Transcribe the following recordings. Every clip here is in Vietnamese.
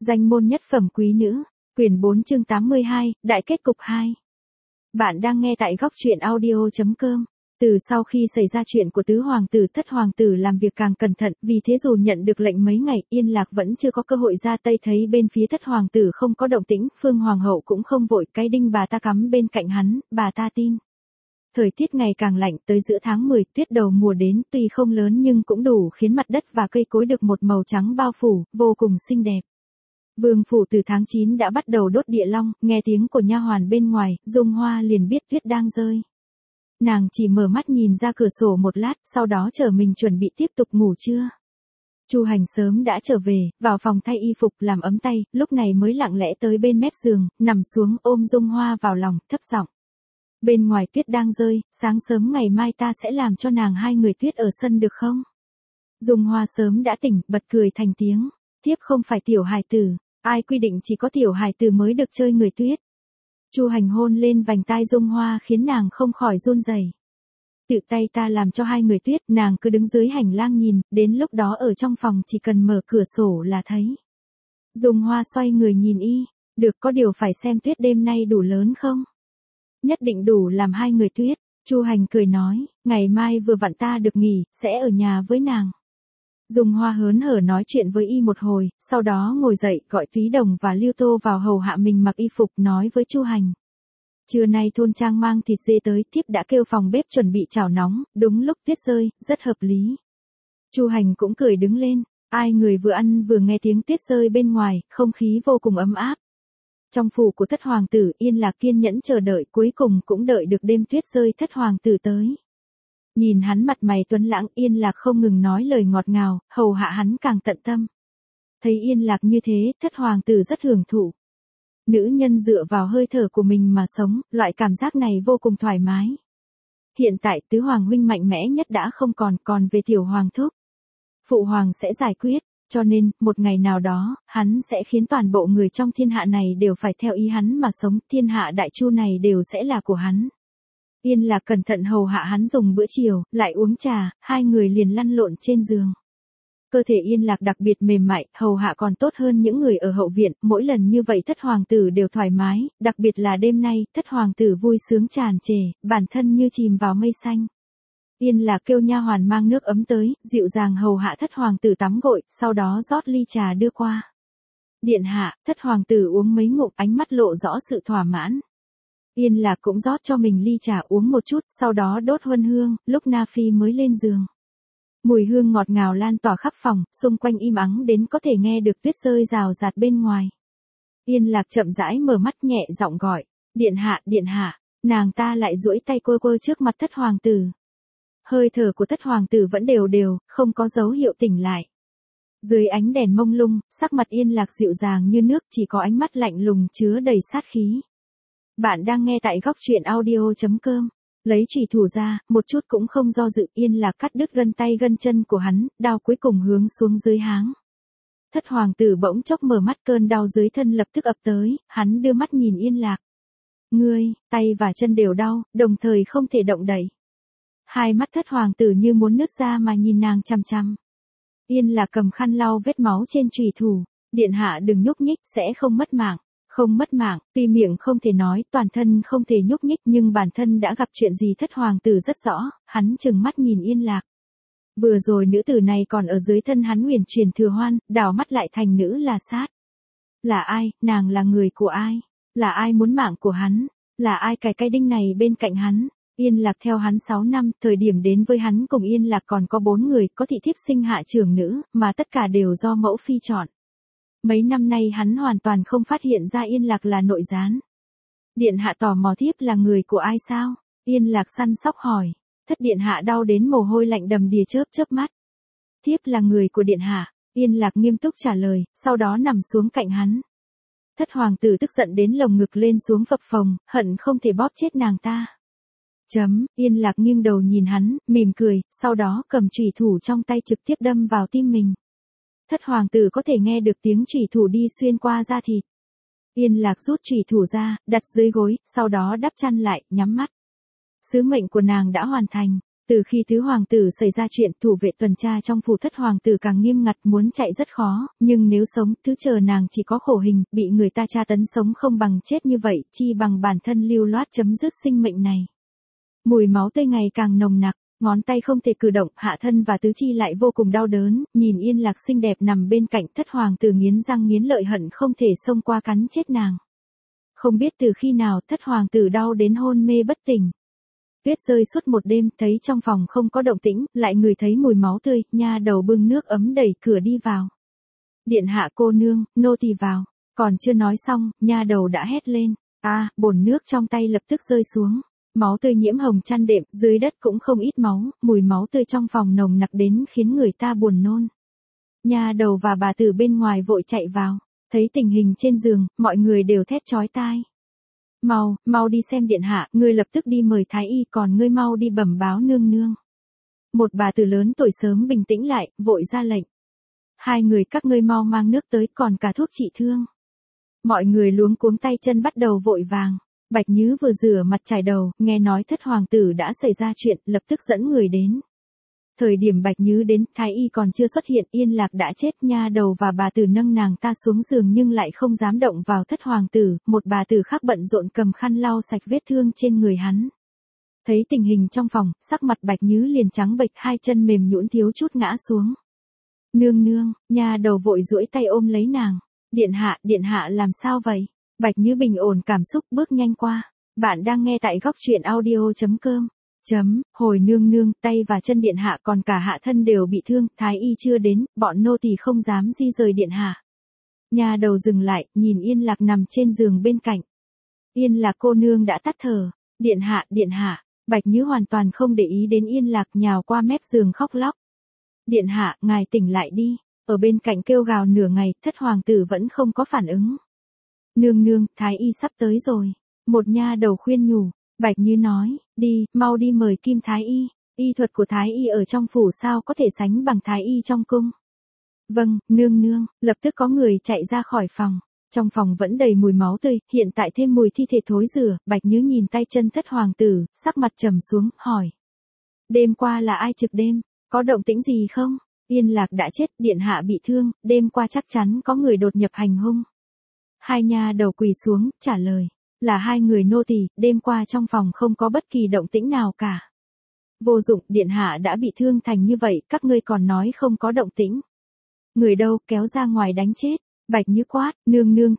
Danh môn nhất phẩm quý nữ, quyển 4 chương 82, đại kết cục 2. Bạn đang nghe tại góc truyện audio.com. Từ sau khi xảy ra chuyện của tứ hoàng tử, thất hoàng tử làm việc càng cẩn thận, vì thế dù nhận được lệnh mấy ngày, Yên Lạc vẫn chưa có cơ hội ra tay. Thấy bên phía thất hoàng tử không có động tĩnh, Phương hoàng hậu cũng không vội, cái đinh bà ta cắm bên cạnh hắn, bà ta tin. Thời tiết ngày càng lạnh, tới giữa tháng 10, tuyết đầu mùa đến, tuy không lớn nhưng cũng đủ khiến mặt đất và cây cối được một màu trắng bao phủ, vô cùng xinh đẹp. Vương phủ từ tháng 9 đã bắt đầu đốt địa long, nghe tiếng của nha hoàn bên ngoài, Dung Hoa liền biết tuyết đang rơi. Nàng chỉ mở mắt nhìn ra cửa sổ một lát, sau đó chờ mình chuẩn bị tiếp tục ngủ trưa. Chu Hành sớm đã trở về, vào phòng thay y phục làm ấm tay, lúc này mới lặng lẽ tới bên mép giường, nằm xuống ôm Dung Hoa vào lòng, thấp giọng. Bên ngoài tuyết đang rơi, sáng sớm ngày mai ta sẽ làm cho nàng hai người tuyết ở sân được không? Dung Hoa sớm đã tỉnh, bật cười thành tiếng. Thiếp không phải tiểu hài tử, ai quy định chỉ có tiểu hài tử mới được chơi người tuyết. Chu Hành hôn lên vành tai Dung Hoa khiến nàng không khỏi run rẩy. Tự tay ta làm cho hai người tuyết, nàng cứ đứng dưới hành lang nhìn, đến lúc đó ở trong phòng chỉ cần mở cửa sổ là thấy. Dung Hoa xoay người nhìn y, được, có điều phải xem tuyết đêm nay đủ lớn không? Nhất định đủ làm hai người tuyết. Chu Hành cười nói, ngày mai vừa vặn ta được nghỉ, sẽ ở nhà với nàng. Dung Hoa hớn hở nói chuyện với y một hồi, sau đó ngồi dậy gọi Túy Đồng và Lưu Tô vào hầu hạ mình mặc y phục, nói với Chu Hành. Trưa nay thôn trang mang thịt dê tới, thiếp đã kêu phòng bếp chuẩn bị chảo nóng, đúng lúc tuyết rơi, rất hợp lý. Chu Hành cũng cười đứng lên, ai người vừa ăn vừa nghe tiếng tuyết rơi bên ngoài, không khí vô cùng ấm áp. Trong phủ của thất hoàng tử, Yên Lạc kiên nhẫn chờ đợi, cuối cùng cũng đợi được đêm tuyết rơi thất hoàng tử tới. Nhìn hắn mặt mày tuấn lãng, Yên Lạc không ngừng nói lời ngọt ngào, hầu hạ hắn càng tận tâm. Thấy Yên Lạc như thế, thất hoàng tử rất hưởng thụ. Nữ nhân dựa vào hơi thở của mình mà sống, loại cảm giác này vô cùng thoải mái. Hiện tại tứ hoàng huynh mạnh mẽ nhất đã không còn về tiểu hoàng thúc. Phụ hoàng sẽ giải quyết, cho nên, một ngày nào đó, hắn sẽ khiến toàn bộ người trong thiên hạ này đều phải theo ý hắn mà sống, thiên hạ đại chu này đều sẽ là của hắn. Yên Lạc cẩn thận hầu hạ hắn dùng bữa chiều, lại uống trà, hai người liền lăn lộn trên giường. Cơ thể Yên Lạc đặc biệt mềm mại, hầu hạ còn tốt hơn những người ở hậu viện, mỗi lần như vậy thất hoàng tử đều thoải mái, đặc biệt là đêm nay, thất hoàng tử vui sướng tràn trề, bản thân như chìm vào mây xanh. Yên Lạc kêu nha hoàn mang nước ấm tới, dịu dàng hầu hạ thất hoàng tử tắm gội, sau đó rót ly trà đưa qua. Điện hạ, thất hoàng tử uống mấy ngụm, ánh mắt lộ rõ sự thỏa mãn. Yên Lạc cũng rót cho mình ly trà uống một chút, sau đó đốt huân hương, lúc Na Phi mới lên giường. Mùi hương ngọt ngào lan tỏa khắp phòng, xung quanh im ắng đến có thể nghe được tuyết rơi rào rạt bên ngoài. Yên Lạc chậm rãi mở mắt nhẹ giọng gọi, điện hạ, nàng ta lại duỗi tay quơ quơ trước mặt thất hoàng tử. Hơi thở của thất hoàng tử vẫn đều đều, không có dấu hiệu tỉnh lại. Dưới ánh đèn mông lung, sắc mặt Yên Lạc dịu dàng như nước, chỉ có ánh mắt lạnh lùng chứa đầy sát khí. Bạn đang nghe tại góc truyện audio.com. Lấy chùy thủ ra, một chút cũng không do dự, Yên Lạc cắt đứt gân tay gân chân của hắn, đao cuối cùng hướng xuống dưới háng. Thất hoàng tử bỗng chốc mở mắt, cơn đau dưới thân lập tức ập tới, hắn đưa mắt nhìn Yên Lạc. Ngươi, tay và chân đều đau, đồng thời không thể động đậy. Hai mắt thất hoàng tử như muốn nứt ra mà nhìn nàng chằm chằm. Yên Lạc cầm khăn lau vết máu trên chùy thủ, điện hạ đừng nhúc nhích, sẽ không mất mạng. Không mất mạng, tuy miệng không thể nói, toàn thân không thể nhúc nhích, nhưng bản thân đã gặp chuyện gì thất hoàng tử rất rõ, hắn trừng mắt nhìn Yên Lạc. Vừa rồi nữ tử này còn ở dưới thân hắn huyền truyền thừa hoan, đảo mắt lại thành nữ là sát. Là ai, nàng là người của ai? Là ai muốn mạng của hắn? Là ai cài cái đinh này bên cạnh hắn? Yên Lạc theo hắn 6 năm, thời điểm đến với hắn cùng Yên Lạc còn có 4 người, có thị thiếp sinh hạ trưởng nữ, mà tất cả đều do mẫu phi chọn. Mấy năm nay hắn hoàn toàn không phát hiện ra Yên Lạc là nội gián. Điện hạ tò mò thiếp là người của ai sao? Yên Lạc săn sóc hỏi. Thất điện hạ đau đến mồ hôi lạnh đầm đìa chớp mắt. Thiếp là người của điện hạ. Yên Lạc nghiêm túc trả lời, sau đó nằm xuống cạnh hắn. Thất hoàng tử tức giận đến lồng ngực lên xuống phập phồng, hận không thể bóp chết nàng ta. Yên Lạc nghiêng đầu nhìn hắn, mỉm cười, sau đó cầm chùy thủ trong tay trực tiếp đâm vào tim mình. Thất hoàng tử có thể nghe được tiếng chùy thủ đi xuyên qua da thịt. Yên Lạc rút chùy thủ ra, đặt dưới gối, sau đó đắp chăn lại, nhắm mắt. Sứ mệnh của nàng đã hoàn thành. Từ khi tứ hoàng tử xảy ra chuyện, thủ vệ tuần tra trong phủ thất hoàng tử càng nghiêm ngặt, muốn chạy rất khó, nhưng nếu sống, thứ chờ nàng chỉ có khổ hình, bị người ta tra tấn sống không bằng chết như vậy, chi bằng bản thân lưu loát chấm dứt sinh mệnh này. Mùi máu tươi ngày càng nồng nặc, ngón tay không thể cử động, hạ thân và tứ chi lại vô cùng đau đớn, nhìn Yên Lạc xinh đẹp nằm bên cạnh, thất hoàng tử nghiến răng nghiến lợi hận không thể xông qua cắn chết nàng. Không biết từ khi nào thất hoàng tử đau đến hôn mê bất tỉnh. Tuyết rơi suốt một đêm, thấy trong phòng không có động tĩnh, lại ngửi thấy mùi máu tươi, nha đầu bưng nước ấm đẩy cửa đi vào. Điện hạ cô nương, nô tỳ vào. Còn chưa nói xong, nha đầu đã hét lên. Bồn nước trong tay lập tức rơi xuống. Máu tươi nhiễm hồng chăn đệm, dưới đất cũng không ít máu, mùi máu tươi trong phòng nồng nặc đến khiến người ta buồn nôn. Nha đầu và bà tử bên ngoài vội chạy vào, thấy tình hình trên giường, mọi người đều thét chói tai. Mau đi xem điện hạ, ngươi lập tức đi mời thái y, còn ngươi mau đi bẩm báo nương nương. Một bà tử lớn tuổi sớm bình tĩnh lại, vội ra lệnh. Hai người các ngươi mau mang nước tới, còn cả thuốc trị thương. Mọi người luống cuống tay chân bắt đầu vội vàng. Bạch Nhứ vừa rửa mặt chải đầu, nghe nói thất hoàng tử đã xảy ra chuyện, lập tức dẫn người đến. Thời điểm Bạch Nhứ đến, thái y còn chưa xuất hiện, Yên Lạc đã chết, nha đầu và bà tử nâng nàng ta xuống giường nhưng lại không dám động vào thất hoàng tử, một bà tử khác bận rộn cầm khăn lau sạch vết thương trên người hắn. Thấy tình hình trong phòng, sắc mặt Bạch Nhứ liền trắng bệch, hai chân mềm nhũn thiếu chút ngã xuống. Nương, nha đầu vội duỗi tay ôm lấy nàng. Điện hạ làm sao vậy? Bạch Nhứ bình ổn cảm xúc bước nhanh qua. Bạn đang nghe tại góc truyện audio.com. Hồi nương, tay và chân điện hạ còn cả hạ thân đều bị thương, thái y chưa đến, bọn nô tỳ không dám di rời điện hạ. Nha đầu dừng lại, nhìn Yên Lạc nằm trên giường bên cạnh. Yên Lạc cô nương đã tắt thở. Điện hạ. Bạch Nhứ hoàn toàn không để ý đến Yên Lạc, nhào qua mép giường khóc lóc. Điện hạ, ngài tỉnh lại đi. Ở bên cạnh kêu gào nửa ngày, thất hoàng tử vẫn không có phản ứng. Nương, thái y sắp tới rồi. Một nha đầu khuyên nhủ. Bạch Như nói, mau đi mời Kim thái y. Y thuật của thái y ở trong phủ sao có thể sánh bằng thái y trong cung. Vâng, nương, lập tức có người chạy ra khỏi phòng. Trong phòng vẫn đầy mùi máu tươi, hiện tại thêm mùi thi thể thối rữa. Bạch Như nhìn tay chân thất hoàng tử, sắc mặt trầm xuống, hỏi. Đêm qua là ai trực đêm, có động tĩnh gì không? Yên Lạc đã chết, điện hạ bị thương, đêm qua chắc chắn có người đột nhập hành hung. Hai nha đầu quỳ xuống, trả lời. Là hai người nô tỳ, đêm qua trong phòng không có bất kỳ động tĩnh nào cả. Vô dụng, điện hạ đã bị thương thành như vậy, các ngươi còn nói không có động tĩnh. Người đâu, kéo ra ngoài đánh chết. Bạch Như quát, nương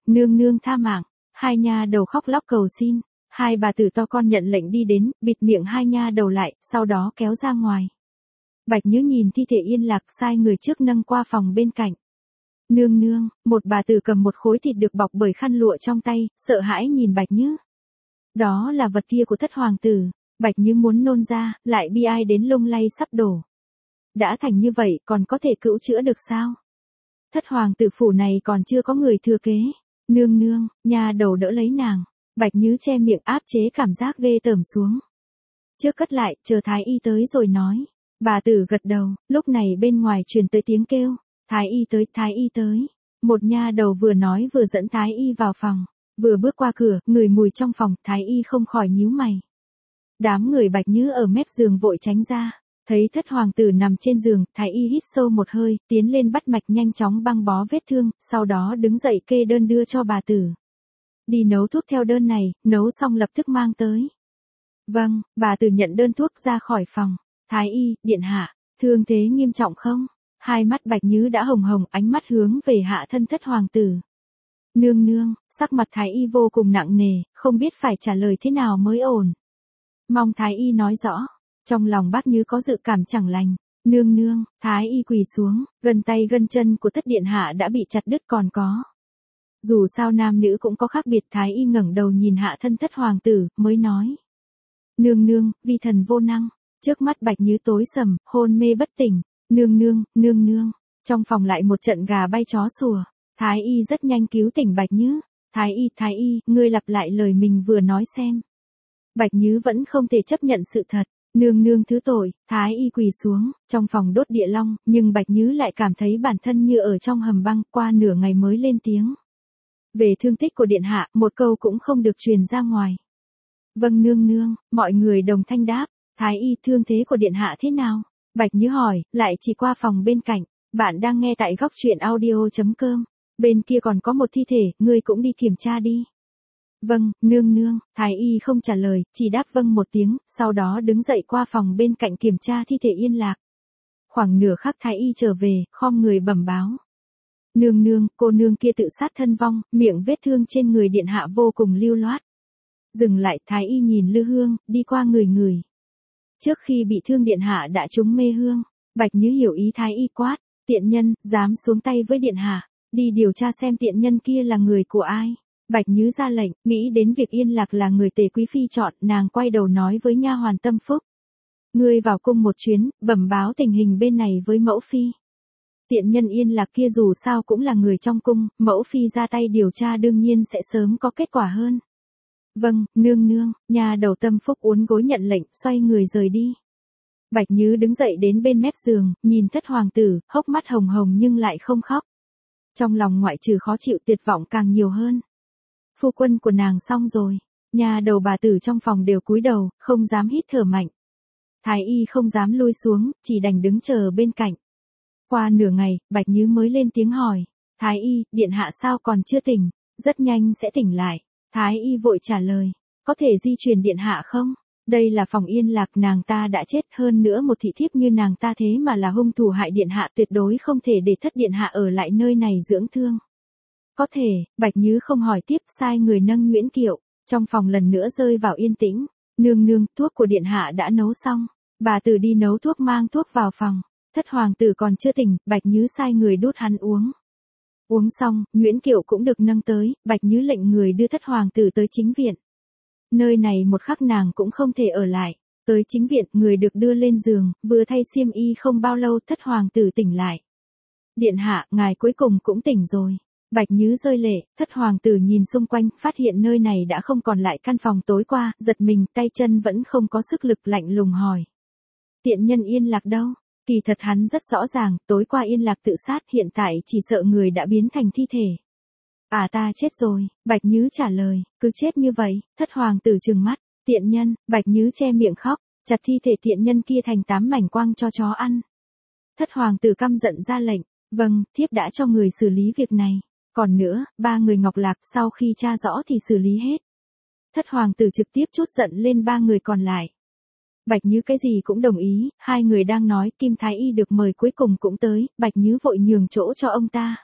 tha mạng. Hai nha đầu khóc lóc cầu xin. Hai bà tử to con nhận lệnh đi đến, bịt miệng hai nha đầu lại, sau đó kéo ra ngoài. Bạch Như nhìn thi thể Yên Lạc, sai người trước nâng qua phòng bên cạnh. Nương, một bà tử cầm một khối thịt được bọc bởi khăn lụa trong tay, sợ hãi nhìn Bạch Như. Đó là vật kia của thất hoàng tử. Bạch Như muốn nôn ra, lại bi ai đến lung lay sắp đổ. Đã thành như vậy, còn có thể cứu chữa được sao? Thất hoàng tử phủ này còn chưa có người thừa kế. Nương, nha đầu đỡ lấy nàng. Bạch Như che miệng áp chế cảm giác ghê tởm xuống. Trước cất lại, chờ thái y tới rồi nói. Bà tử gật đầu, lúc này bên ngoài truyền tới tiếng kêu. Thái y tới. Một nha đầu vừa nói vừa dẫn thái y vào phòng. Vừa bước qua cửa, ngửi mùi trong phòng, thái y không khỏi nhíu mày. Đám người Bạch Như ở mép giường vội tránh ra. Thấy thất hoàng tử nằm trên giường, thái y hít sâu một hơi, tiến lên bắt mạch nhanh chóng băng bó vết thương, sau đó đứng dậy kê đơn đưa cho bà tử. Đi nấu thuốc theo đơn này, nấu xong lập tức mang tới. Vâng, bà tử nhận đơn thuốc ra khỏi phòng. Thái y, điện hạ, thương thế nghiêm trọng không? Hai mắt Bạch Như đã hồng, ánh mắt hướng về hạ thân thất hoàng tử. Nương, sắc mặt thái y vô cùng nặng nề, không biết phải trả lời thế nào mới ổn. Mong thái y nói rõ. Trong lòng bác Như có dự cảm chẳng lành. Nương, thái y quỳ xuống, gân tay gân chân của thất điện hạ đã bị chặt đứt còn có. Dù sao nam nữ cũng có khác biệt, thái y ngẩng đầu nhìn hạ thân thất hoàng tử, mới nói. Nương, vi thần vô năng. Trước mắt Bạch Như tối sầm, hôn mê bất tỉnh. Nương. Trong phòng lại một trận gà bay chó sủa. Thái y rất nhanh cứu tỉnh Bạch Như. Thái y, ngươi lặp lại lời mình vừa nói xem. Bạch Như vẫn không thể chấp nhận sự thật. Nương thứ tội, thái y quỳ xuống, trong phòng đốt địa long, nhưng Bạch Như lại cảm thấy bản thân như ở trong hầm băng, qua nửa ngày mới lên tiếng. Về thương tích của điện hạ, một câu cũng không được truyền ra ngoài. Vâng nương, mọi người đồng thanh đáp. Thái y, thương thế của điện hạ thế nào? Bạch Nhứ hỏi, lại chỉ qua phòng bên cạnh. Bạn đang nghe tại góc truyện audio.com. Bên kia còn có một thi thể, ngươi cũng đi kiểm tra đi. Vâng, nương nương. Thái y không trả lời, chỉ đáp vâng một tiếng, sau đó đứng dậy qua phòng bên cạnh kiểm tra thi thể Yên Lạc. Khoảng nửa khắc Thái y trở về, khom người bẩm báo. Nương nương, cô nương kia tự sát thân vong, miệng vết thương trên người điện hạ vô cùng lưu loát. Dừng lại, Thái y nhìn lư hương, đi qua người. Trước khi bị thương điện hạ đã trúng mê hương. Bạch Nhứ hiểu ý Thái y quát, tiện nhân, dám xuống tay với điện hạ, đi điều tra xem tiện nhân kia là người của ai. Bạch Nhứ ra lệnh, nghĩ đến việc Yên Lạc là người Tề quý phi chọn, nàng quay đầu nói với nha hoàn Tâm Phúc. Ngươi vào cung một chuyến, bẩm báo tình hình bên này với mẫu phi. Tiện nhân Yên Lạc kia dù sao cũng là người trong cung, mẫu phi ra tay điều tra đương nhiên sẽ sớm có kết quả hơn. Vâng, nương nương. Nha đầu Tâm Phúc uốn gối nhận lệnh, xoay người rời đi. Bạch Nhứ đứng dậy đến bên mép giường, nhìn thất hoàng tử, hốc mắt hồng hồng nhưng lại không khóc. Trong lòng ngoại trừ khó chịu tuyệt vọng càng nhiều hơn. Phu quân của nàng xong rồi. Nha đầu bà tử trong phòng đều cúi đầu, không dám hít thở mạnh. Thái y không dám lui xuống, chỉ đành đứng chờ bên cạnh. Qua nửa ngày, Bạch Nhứ mới lên tiếng hỏi. Thái y, điện hạ sao còn chưa tỉnh? Rất nhanh sẽ tỉnh lại. Thái y vội trả lời. Có thể di truyền điện hạ không? Đây là phòng Yên Lạc, nàng ta đã chết, hơn nữa một thị thiếp như nàng ta thế mà là hung thủ hại điện hạ, tuyệt đối không thể để thất điện hạ ở lại nơi này dưỡng thương. Có thể. Bạch Nhứ không hỏi tiếp, sai người nâng Nguyễn Kiệu. Trong phòng lần nữa rơi vào yên tĩnh. Nương nương, thuốc của điện hạ đã nấu xong. Bà tử đi nấu thuốc mang thuốc vào phòng. Thất hoàng tử còn chưa tỉnh, Bạch Nhứ sai người đút hắn uống. Uống xong, Nguyễn Kiệu cũng được nâng tới, Bạch Nhứ lệnh người đưa thất hoàng tử tới chính viện. Nơi này một khắc nàng cũng không thể ở lại. Tới chính viện, người được đưa lên giường, vừa thay xiêm y không bao lâu thất hoàng tử tỉnh lại. Điện hạ, ngài cuối cùng cũng tỉnh rồi. Bạch Nhứ rơi lệ, thất hoàng tử nhìn xung quanh, phát hiện nơi này đã không còn lại căn phòng tối qua, giật mình, tay chân vẫn không có sức lực, lạnh lùng hỏi. Tiện nhân Yên Lạc đâu? Kỳ thật hắn rất rõ ràng, tối qua Yên Lạc tự sát, hiện tại chỉ sợ người đã biến thành thi thể. À, ta chết rồi. Bạch Nhứ trả lời. Cứ chết như vậy. Thất hoàng tử trừng mắt. Tiện nhân. Bạch Nhứ che miệng khóc, chặt thi thể tiện nhân kia thành 8 mảnh quăng cho chó ăn. Thất hoàng tử căm giận ra lệnh. Vâng, thiếp đã cho người xử lý việc này. Còn nữa, 3 người Ngọc Lạc sau khi tra rõ thì xử lý hết. Thất hoàng tử trực tiếp trút giận lên 3 người còn lại. Bạch Nhứ cái gì cũng đồng ý, 2 người đang nói, Kim Thái Y được mời cuối cùng cũng tới, Bạch Nhứ vội nhường chỗ cho ông ta.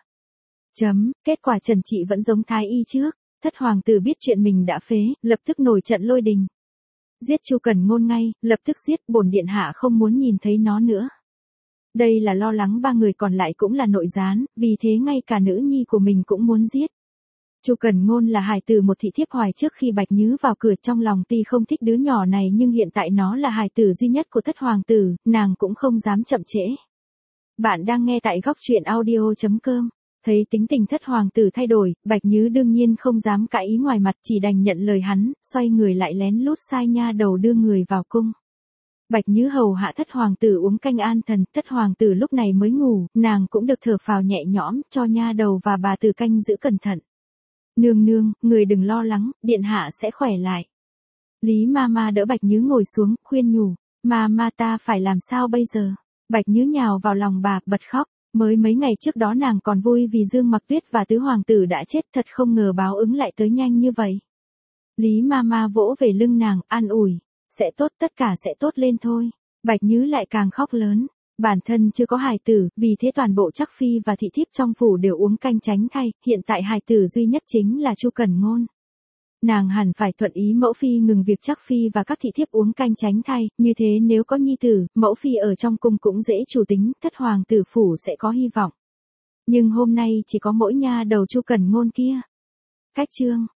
Kết quả trần trị vẫn giống Thái Y trước. Thất hoàng tử biết chuyện mình đã phế, lập tức nổi trận lôi đình. Giết Chu Cẩn Ngôn ngay, lập tức giết, bổn điện hạ không muốn nhìn thấy nó nữa. Đây là lo lắng 3 người còn lại cũng là nội gián, vì thế ngay cả nữ nhi của mình cũng muốn giết. Chu Cẩn Ngôn là hài tử một thị thiếp hoài trước khi Bạch Nhứ vào cửa, trong lòng tuy không thích đứa nhỏ này nhưng hiện tại nó là hài tử duy nhất của thất hoàng tử, nàng cũng không dám chậm trễ. Bạn đang nghe tại góc truyện audio.com. Thấy tính tình thất hoàng tử thay đổi, Bạch Nhứ đương nhiên không dám cãi ý ngoài mặt, chỉ đành nhận lời hắn, xoay người lại lén lút sai nha đầu đưa người vào cung. Bạch Nhứ hầu hạ thất hoàng tử uống canh an thần, thất hoàng tử lúc này mới ngủ, nàng cũng được thở phào nhẹ nhõm, cho nha đầu và bà tử canh giữ cẩn thận. Nương nương, người đừng lo lắng, điện hạ sẽ khỏe lại. Lý Mama đỡ Bạch Nhứ ngồi xuống, khuyên nhủ. Mama, ta phải làm sao bây giờ? Bạch Nhứ nhào vào lòng bà, bật khóc. Mới mấy ngày trước đó nàng còn vui vì Dương Mặc Tuyết và tứ hoàng tử đã chết, thật không ngờ báo ứng lại tới nhanh như vậy. Lý Mama vỗ về lưng nàng, an ủi. Sẽ tốt, tất cả sẽ tốt lên thôi. Bạch Nhứ lại càng khóc lớn. Bản thân chưa có hài tử, vì thế toàn bộ Trắc Phi và thị thiếp trong phủ đều uống canh tránh thay, hiện tại hài tử duy nhất chính là Chu Cẩn Ngôn. Nàng hẳn phải thuận ý mẫu phi ngừng việc Trắc Phi và các thị thiếp uống canh tránh thay, như thế nếu có nhi tử, mẫu phi ở trong cung cũng dễ chủ tính, thất hoàng tử phủ sẽ có hy vọng. Nhưng hôm nay chỉ có mỗi nha đầu Chu Cẩn Ngôn kia. Cách chương